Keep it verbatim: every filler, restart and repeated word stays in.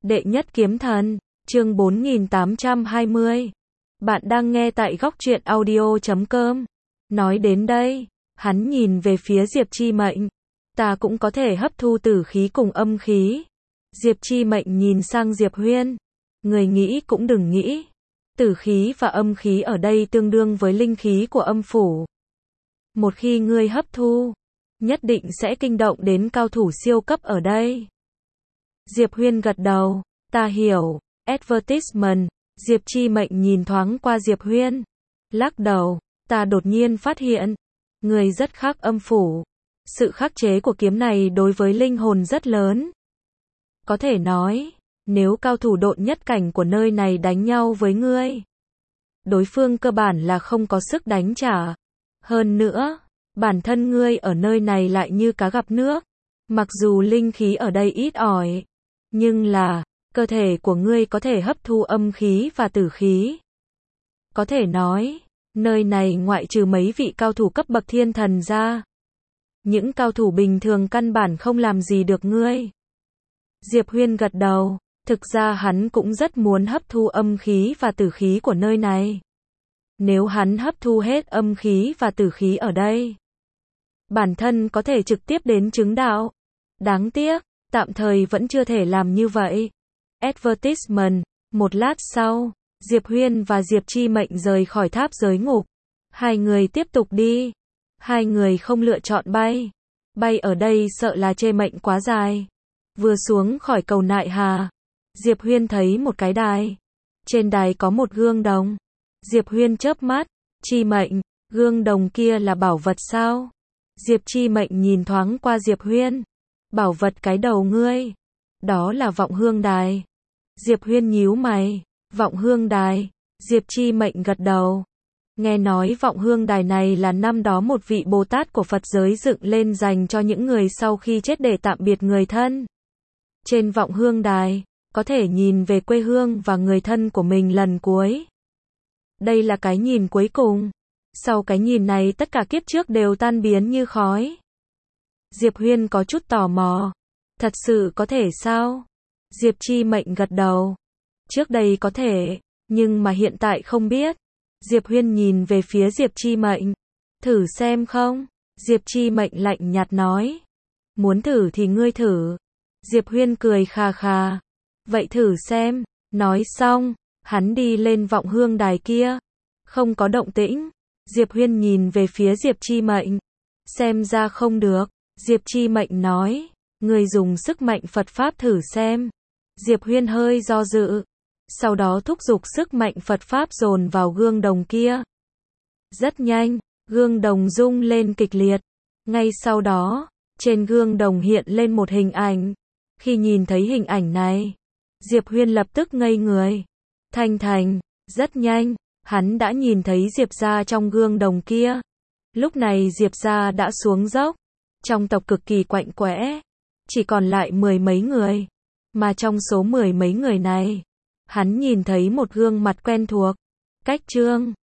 Đệ nhất kiếm thần, chương bốn nghìn tám trăm hai mươi. Bạn đang nghe tại góc truyện audio chấm com. Nói đến đây, hắn nhìn về phía Diệp Chi Mệnh. Ta cũng có thể hấp thu tử khí cùng âm khí. Diệp Chi Mệnh nhìn sang Diệp Huyên. Người nghĩ cũng đừng nghĩ. Tử khí và âm khí ở đây tương đương với linh khí của âm phủ. Một khi ngươi hấp thu, nhất định sẽ kinh động đến cao thủ siêu cấp ở đây. Diệp Huyên gật đầu, ta hiểu. Advertisement. Diệp Chi Mệnh nhìn thoáng qua Diệp Huyên, lắc đầu, ta đột nhiên phát hiện, người rất khác âm phủ. Sự khắc chế của kiếm này đối với linh hồn rất lớn. Có thể nói, nếu cao thủ độn nhất cảnh của nơi này đánh nhau với ngươi, đối phương cơ bản là không có sức đánh trả. Hơn nữa, bản thân ngươi ở nơi này lại như cá gặp nước. Mặc dù linh khí ở đây ít ỏi, nhưng là, cơ thể của ngươi có thể hấp thu âm khí và tử khí. Có thể nói, nơi này ngoại trừ mấy vị cao thủ cấp bậc thiên thần ra, những cao thủ bình thường căn bản không làm gì được ngươi. Diệp Huyên gật đầu, thực ra hắn cũng rất muốn hấp thu âm khí và tử khí của nơi này. Nếu hắn hấp thu hết âm khí và tử khí ở đây, bản thân có thể trực tiếp đến chứng đạo. Đáng tiếc, tạm thời vẫn chưa thể làm như vậy. Advertisement. Một lát sau, Diệp Huyên và Diệp Chi Mệnh rời khỏi tháp giới ngục. Hai người tiếp tục đi. Hai người không lựa chọn bay. Bay ở đây sợ là chê mệnh quá dài. Vừa xuống khỏi cầu Nại Hà, Diệp Huyên thấy một cái đài. Trên đài có một gương đồng. Diệp Huyên chớp mắt. Chi Mệnh, gương đồng kia là bảo vật sao? Diệp Chi Mệnh nhìn thoáng qua Diệp Huyên. Bảo vật cái đầu ngươi. Đó là vọng hương đài. Diệp Huyên nhíu mày. Vọng hương đài. Diệp Chi Mệnh gật đầu. Nghe nói vọng hương đài này là năm đó một vị Bồ Tát của Phật giới dựng lên dành cho những người sau khi chết để tạm biệt người thân. Trên vọng hương đài, có thể nhìn về quê hương và người thân của mình lần cuối. Đây là cái nhìn cuối cùng. Sau cái nhìn này tất cả kiếp trước đều tan biến như khói. Diệp Huyên có chút tò mò. Thật sự có thể sao? Diệp Chi Mệnh gật đầu. Trước đây có thể, nhưng mà hiện tại không biết. Diệp Huyên nhìn về phía Diệp Chi Mệnh. Thử xem không? Diệp Chi Mệnh lạnh nhạt nói. Muốn thử thì ngươi thử. Diệp Huyên cười khà khà. Vậy thử xem. Nói xong, hắn đi lên vọng hương đài kia. Không có động tĩnh. Diệp Huyên nhìn về phía Diệp Chi Mệnh. Xem ra không được. Diệp Chi Mệnh nói. Người dùng sức mạnh Phật Pháp thử xem. Diệp Huyên hơi do dự. Sau đó thúc giục sức mạnh Phật Pháp dồn vào gương đồng kia. Rất nhanh, gương đồng rung lên kịch liệt. Ngay sau đó, trên gương đồng hiện lên một hình ảnh. Khi nhìn thấy hình ảnh này, Diệp Huyên lập tức ngây người. Thanh thành, rất nhanh, hắn đã nhìn thấy Diệp gia trong gương đồng kia. Lúc này Diệp gia đã xuống dốc. Trong tộc cực kỳ quạnh quẽ. Chỉ còn lại mười mấy người. Mà trong số mười mấy người này, hắn nhìn thấy một gương mặt quen thuộc. Cách Trương.